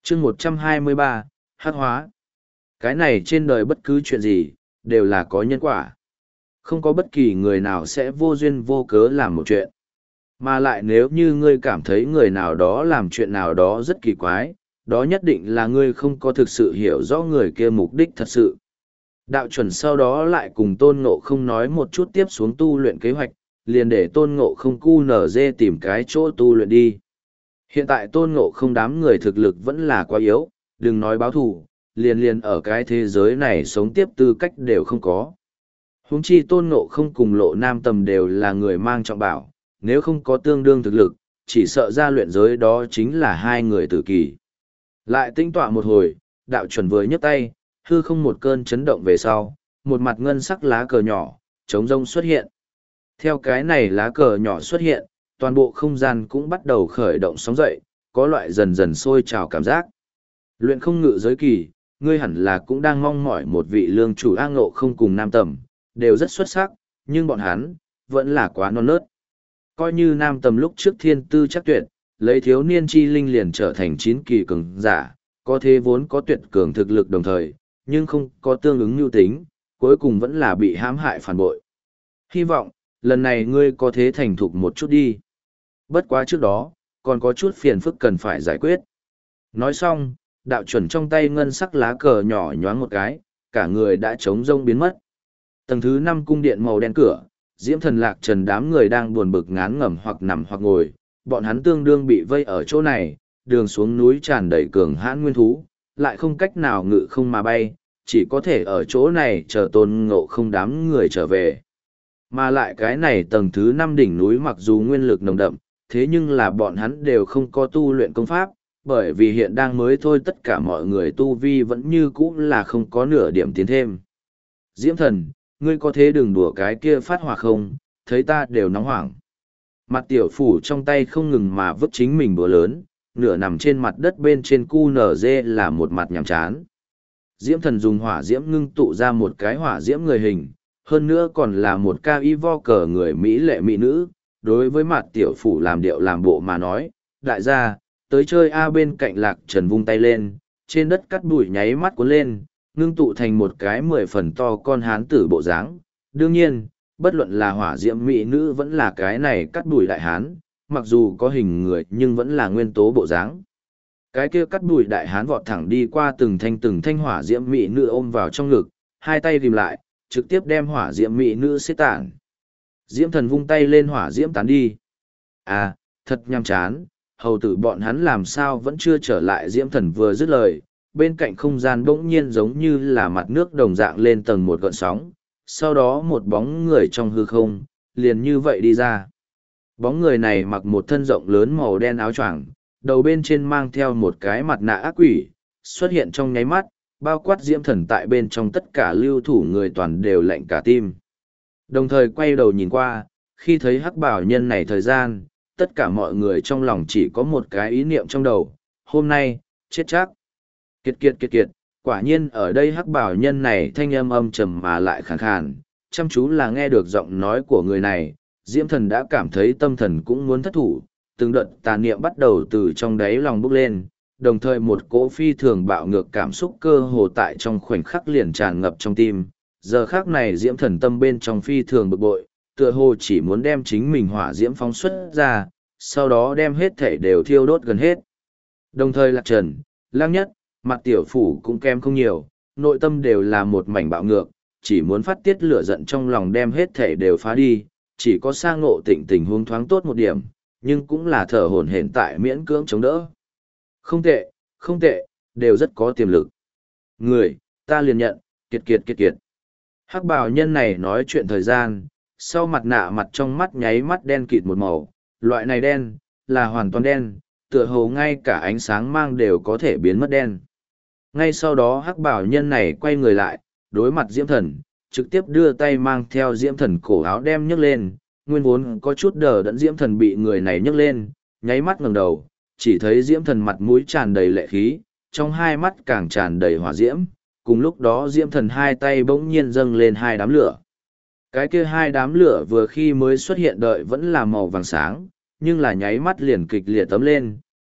chương 123, hắc hóa. Cái này trên đời bất cứ chuyện gì, đều là có nhân quả. Không có bất kỳ người nào sẽ vô duyên vô cớ làm một chuyện. Mà lại nếu như ngươi cảm thấy người nào đó làm chuyện nào đó rất kỳ quái, đó nhất định là ngươi không có thực sự hiểu rõ người kia mục đích thật sự. Đạo chuẩn sau đó lại cùng Tôn Ngộ không nói một chút tiếp xuống tu luyện kế hoạch, liền để Tôn Ngộ không cu nở dê tìm cái chỗ tu luyện đi. Hiện tại Tôn Ngộ không đám người thực lực vẫn là quá yếu, đừng nói báo thù, liền ở cái thế giới này sống tiếp tư cách đều không có. Huống chi Tôn Ngộ không cùng Lộ Nam Tầm đều là người mang trọng bảo, nếu không có tương đương thực lực, chỉ sợ ra luyện giới đó chính là hai người tử kỳ. Lại tinh tọa một hồi, đạo chuẩn vừa nhấc tay, hư không một cơn chấn động về sau, một mặt ngân sắc lá cờ nhỏ, trống rông xuất hiện. Theo cái này lá cờ nhỏ xuất hiện, toàn bộ không gian cũng bắt đầu khởi động sóng dậy, có loại dần dần sôi trào cảm giác. Luyện không ngự giới kỳ, ngươi hẳn là cũng đang mong mỏi một vị lương chủ A Ngộ không cùng Nam Tầm, đều rất xuất sắc, nhưng bọn hắn, vẫn là quá non nớt. Coi như Nam Tầm lúc trước thiên tư chắc tuyệt, lấy thiếu niên chi linh liền trở thành 9 kỳ cường giả, có thế vốn có tuyệt cường thực lực đồng thời, nhưng không có tương ứng nhu tính, cuối cùng vẫn là bị hãm hại phản bội. Hy vọng, lần này ngươi có thế thành thục một chút đi. Bất quá trước đó, còn có chút phiền phức cần phải giải quyết. Nói xong, đạo chuẩn trong tay ngân sắc lá cờ nhỏ nhoáng một cái, cả người đã trống rông biến mất. Tầng thứ 5 cung điện màu đen cửa, Diễm Thần Lạc Trần đám người đang buồn bực ngán ngẩm hoặc nằm hoặc ngồi, bọn hắn tương đương bị vây ở chỗ này, đường xuống núi tràn đầy cường hãn nguyên thú, lại không cách nào ngự không mà bay, chỉ có thể ở chỗ này chờ Tôn Ngộ không đám người trở về. Mà lại cái này tầng thứ 5 đỉnh núi mặc dù nguyên lực nồng đậm, thế nhưng là bọn hắn đều không có tu luyện công pháp, bởi vì hiện đang mới thôi tất cả mọi người tu vi vẫn như cũ là không có nửa điểm tiến thêm. Diễm Thần, ngươi có thế đừng đùa cái kia phát hỏa không, thấy ta đều nóng hoảng. Mặt tiểu phủ trong tay không ngừng mà vứt chính mình búa lớn, nửa nằm trên mặt đất bên trên cu nở dê là một mặt nhàm chán. Diễm Thần dùng hỏa diễm ngưng tụ ra một cái hỏa diễm người hình, hơn nữa còn là một ca y vo cờ người Mỹ lệ mỹ nữ. Đối với mặt tiểu phủ làm điệu làm bộ mà nói, đại gia, tới chơi A bên cạnh Lạc Trần vung tay lên, trên đất cắt bụi nháy mắt cuốn lên, ngưng tụ thành một cái 10 phần to con hán tử bộ dáng. Đương nhiên, bất luận là hỏa diễm mỹ nữ vẫn là cái này cắt bụi đại hán, mặc dù có hình người nhưng vẫn là nguyên tố bộ dáng. Cái kia cắt bụi đại hán vọt thẳng đi qua từng thanh hỏa diễm mỹ nữ ôm vào trong ngực, hai tay ghim lại, trực tiếp đem hỏa diễm mỹ nữ xếp tản. Diễm Thần vung tay lên hỏa diễm tán đi. À, thật nhàm chán, hầu tử bọn hắn làm sao vẫn chưa trở lại. Diễm Thần vừa dứt lời, bên cạnh không gian bỗng nhiên giống như là mặt nước đồng dạng lên tầng một gợn sóng, sau đó một bóng người trong hư không, liền như vậy đi ra. Bóng người này mặc một thân rộng lớn màu đen áo choàng, đầu bên trên mang theo một cái mặt nạ ác quỷ, xuất hiện trong nháy mắt, bao quát Diễm Thần tại bên trong tất cả lưu thủ người toàn đều lạnh cả tim. Đồng thời quay đầu nhìn qua, khi thấy hắc bảo nhân này thời gian, tất cả mọi người trong lòng chỉ có một cái ý niệm trong đầu, hôm nay, chết chắc. Kiệt, quả nhiên ở đây hắc bảo nhân này thanh âm âm trầm mà lại khàn khàn, chăm chú là nghe được giọng nói của người này, Diễm Thần đã cảm thấy tâm thần cũng muốn thất thủ, từng đợt tà niệm bắt đầu từ trong đáy lòng bốc lên, đồng thời một cỗ phi thường bạo ngược cảm xúc cơ hồ tại trong khoảnh khắc liền tràn ngập trong tim. Giờ khác này Diễm Thần tâm bên trong phi thường bực bội, tựa hồ chỉ muốn đem chính mình hỏa diễm phóng xuất ra, sau đó đem hết thể đều thiêu đốt gần hết. Đồng thời Lạc Trần, Lang Nhất, mặt tiểu phủ cũng kém không nhiều, nội tâm đều là một mảnh bạo ngược, chỉ muốn phát tiết lửa giận trong lòng đem hết thể đều phá đi, chỉ có Sa Ngộ Tịnh tình huống thoáng tốt một điểm, nhưng cũng là thở hổn hển tại miễn cưỡng chống đỡ. Không tệ, đều rất có tiềm lực. Người, ta liền nhận, kiệt. Hắc bào nhân này nói chuyện thời gian, sau mặt nạ mặt trong mắt nháy mắt đen kịt một màu, loại này đen, là hoàn toàn đen, tựa hồ ngay cả ánh sáng mang đều có thể biến mất đen. Ngay sau đó hắc bào nhân này quay người lại, đối mặt Diễm Thần, trực tiếp đưa tay mang theo Diễm Thần cổ áo đem nhấc lên, nguyên vốn có chút đờ đẫn Diễm Thần bị người này nhấc lên, nháy mắt ngẩng đầu, chỉ thấy Diễm Thần mặt mũi tràn đầy lệ khí, trong hai mắt càng tràn đầy hỏa diễm, cùng lúc đó Diễm Thần hai tay bỗng nhiên dâng lên hai đám lửa. Cái kia hai đám lửa vừa khi mới xuất hiện đợi vẫn là màu vàng sáng, nhưng là nháy mắt liền kịch liệt tấm lên,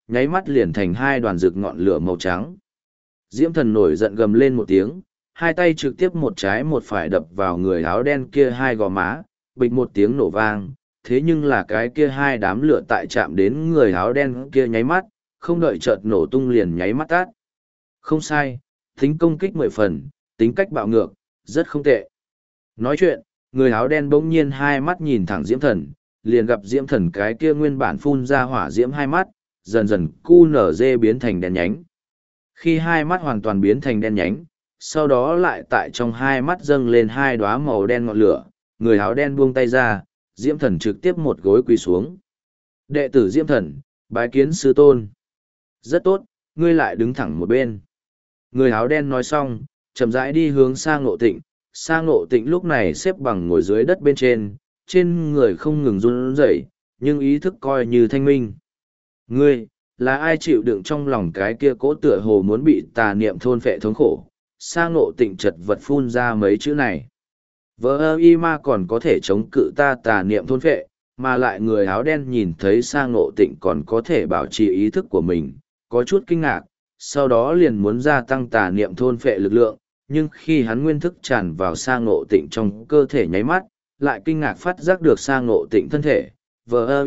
nháy mắt liền thành hai đoàn rực ngọn lửa màu trắng. Diễm Thần nổi giận gầm lên một tiếng, hai tay trực tiếp một trái một phải đập vào người áo đen kia hai gò má, bịch một tiếng nổ vang, thế nhưng là cái kia hai đám lửa tại chạm đến người áo đen kia nháy mắt, không đợi chợt nổ tung liền nháy mắt tát. Không sai, tính công kích 10 phần, tính cách bạo ngược, rất không tệ. Nói chuyện, người áo đen bỗng nhiên hai mắt nhìn thẳng Diễm Thần, liền gặp Diễm Thần cái kia nguyên bản phun ra hỏa diễm hai mắt, dần dần cu nở dê biến thành đen nhánh. Khi hai mắt hoàn toàn biến thành đen nhánh, sau đó lại tại trong hai mắt dâng lên hai đóa màu đen ngọn lửa, người áo đen buông tay ra, Diễm Thần trực tiếp một gối quỳ xuống. Đệ tử Diễm Thần, bái kiến sư tôn. Rất tốt, ngươi lại đứng thẳng một bên. Người áo đen nói xong, chậm rãi đi hướng Sa Ngộ Tịnh. Sa Ngộ Tịnh lúc này xếp bằng ngồi dưới đất bên trên người không ngừng run rẩy, nhưng ý thức coi như thanh minh. Ngươi, là ai chịu đựng trong lòng cái kia cỗ tựa hồ muốn bị tà niệm thôn phệ thống khổ? Sa Ngộ Tịnh chật vật phun ra mấy chữ này. Vỡ y ma còn có thể chống cự ta tà niệm thôn phệ, mà lại người áo đen nhìn thấy Sa Ngộ Tịnh còn có thể bảo trì ý thức của mình, có chút kinh ngạc, sau đó liền muốn gia tăng tà niệm thôn phệ lực lượng, nhưng khi hắn nguyên thức tràn vào Sa Ngộ Tịnh trong cơ thể nháy mắt, lại kinh ngạc phát giác được Sa Ngộ Tịnh thân thể. Vỡ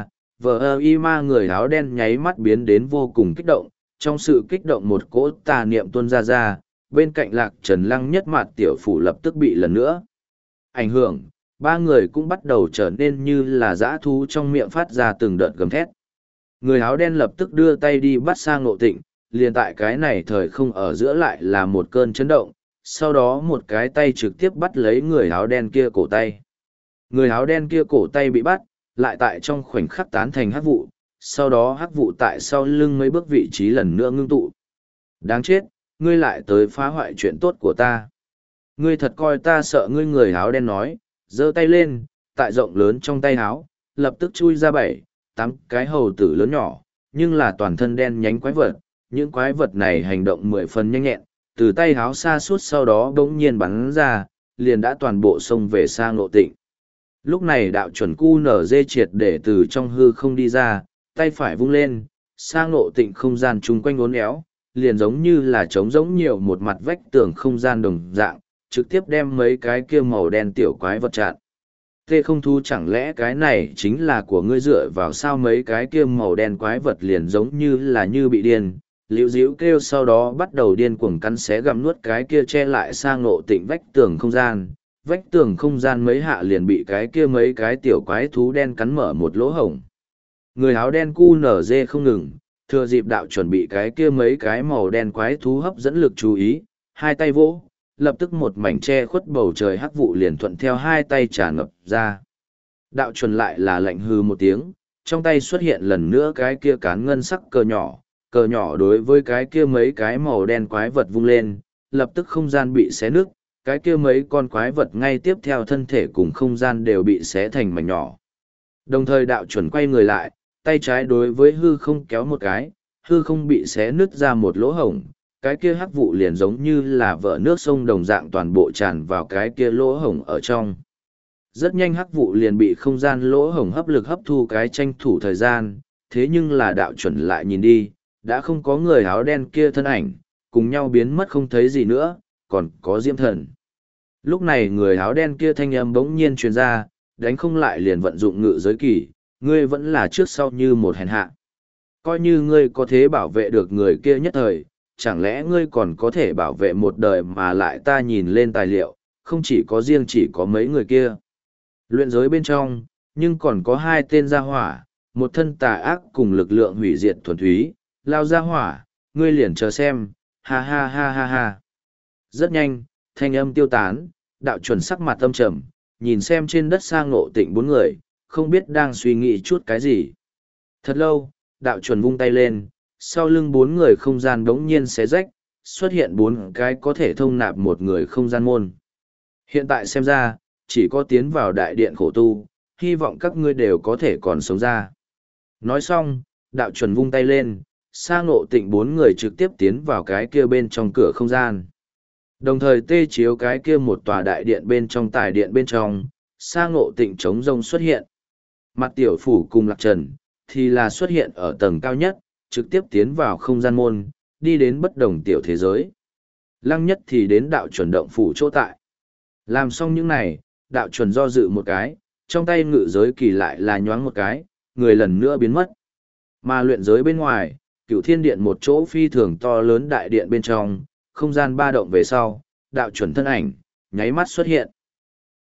y ma người áo đen nháy mắt biến đến vô cùng kích động, trong sự kích động một cỗ tà niệm tuôn ra, bên cạnh Lạc Trần Lăng nhất mặt tiểu phủ lập tức bị lần nữa ảnh hưởng, ba người cũng bắt đầu trở nên như là dã thú trong miệng phát ra từng đợt gầm thét. Người áo đen lập tức đưa tay đi bắt Sa Ngộ Tịnh, liền tại cái này thời không ở giữa lại là một cơn chấn động, sau đó một cái tay trực tiếp bắt lấy người áo đen kia cổ tay. Người áo đen kia cổ tay bị bắt, lại tại trong khoảnh khắc tán thành hắc vụ, sau đó hắc vụ tại sau lưng mấy bước vị trí lần nữa ngưng tụ. Đáng chết, ngươi lại tới phá hoại chuyện tốt của ta. Ngươi thật coi ta sợ ngươi, người áo đen nói, giơ tay lên, tại rộng lớn trong tay áo, lập tức chui ra 7-8 cái hầu tử lớn nhỏ, nhưng là toàn thân đen nhánh quái vật. Những quái vật này hành động 10 phần nhanh nhẹn, từ tay háo xa suốt sau đó bỗng nhiên bắn ra, liền đã toàn bộ xông về Sa Ngộ Tịnh. Lúc này đạo chuẩn cu nở dê triệt để từ trong hư không đi ra, tay phải vung lên, Sa Ngộ Tịnh không gian chung quanh uốn éo, liền giống như là trống rỗng nhiều một mặt vách tường không gian đồng dạng, trực tiếp đem mấy cái kia màu đen tiểu quái vật chặn. Tê không thu, chẳng lẽ cái này chính là của ngươi? Dựa vào sao mấy cái kia màu đen quái vật liền giống như là như bị điên, liễu díu kêu, sau đó bắt đầu điên cuồng cắn xé gặm nuốt cái kia che lại Sa Ngộ Tịnh vách tường không gian. Vách tường không gian mấy hạ liền bị cái kia mấy cái tiểu quái thú đen cắn mở một lỗ hổng. Người áo đen cu nở dê không ngừng, thừa dịp đạo chuẩn bị cái kia mấy cái màu đen quái thú hấp dẫn lực chú ý, hai tay vỗ, lập tức một mảnh che khuất bầu trời hắc vụ liền thuận theo hai tay tràn ngập ra. Đạo chuẩn lại là lạnh hừ một tiếng, trong tay xuất hiện lần nữa cái kia cán ngân sắc cờ nhỏ đối với cái kia mấy cái màu đen quái vật vung lên, lập tức không gian bị xé nứt, cái kia mấy con quái vật ngay tiếp theo thân thể cùng không gian đều bị xé thành mảnh nhỏ. Đồng thời đạo chuẩn quay người lại, tay trái đối với hư không kéo một cái, hư không bị xé nứt ra một lỗ hổng, cái kia hắc vụ liền giống như là vỡ nước sông đồng dạng toàn bộ tràn vào cái kia lỗ hổng ở trong. Rất nhanh hắc vụ liền bị không gian lỗ hổng hấp lực hấp thu cái tranh thủ thời gian, thế nhưng là đạo chuẩn lại nhìn đi, đã không có người áo đen kia thân ảnh, cùng nhau biến mất không thấy gì nữa, còn có Diễm Thần. Lúc này người áo đen kia thanh âm bỗng nhiên truyền ra, đánh không lại liền vận dụng ngự giới kỳ, ngươi vẫn là trước sau như một hèn hạ. Coi như ngươi có thể bảo vệ được người kia nhất thời, chẳng lẽ ngươi còn có thể bảo vệ một đời? Mà lại ta nhìn lên tài liệu, không chỉ có riêng chỉ có mấy người kia. Luyện giới bên trong, nhưng còn có hai tên gia hỏa, một thân tà ác cùng lực lượng hủy diệt thuần túy, lao gia hỏa, ngươi liền chờ xem, ha ha ha ha ha. Rất nhanh, thanh âm tiêu tán, đạo chuẩn sắc mặt âm trầm, nhìn xem trên đất Sa Ngộ Tịnh bốn người, không biết đang suy nghĩ chút cái gì. Thật lâu, đạo chuẩn vung tay lên, sau lưng bốn người không gian đống nhiên xé rách, xuất hiện bốn cái có thể thông nạp một người không gian môn. Hiện tại xem ra, chỉ có tiến vào đại điện khổ tu, hy vọng các ngươi đều có thể còn sống ra. Nói xong, đạo chuẩn vung tay lên, Sa Ngộ Tịnh bốn người trực tiếp tiến vào cái kia bên trong cửa không gian. Đồng thời tê chiếu cái kia một tòa đại điện bên trong tài điện bên trong, Sa Ngộ Tịnh trống rông xuất hiện. Mặt tiểu phủ cùng Lạc Trần, thì là xuất hiện ở tầng cao nhất, trực tiếp tiến vào không gian môn, đi đến bất đồng tiểu thế giới. Lăng nhất thì đến đạo chuẩn động phủ chỗ tại. Làm xong những này, đạo chuẩn do dự một cái, trong tay ngự giới kỳ lại là nhoáng một cái, người lần nữa biến mất. Mà luyện giới bên ngoài, Cửu Thiên Điện một chỗ phi thường to lớn đại điện bên trong, không gian ba động về sau, đạo chuẩn thân ảnh, nháy mắt xuất hiện.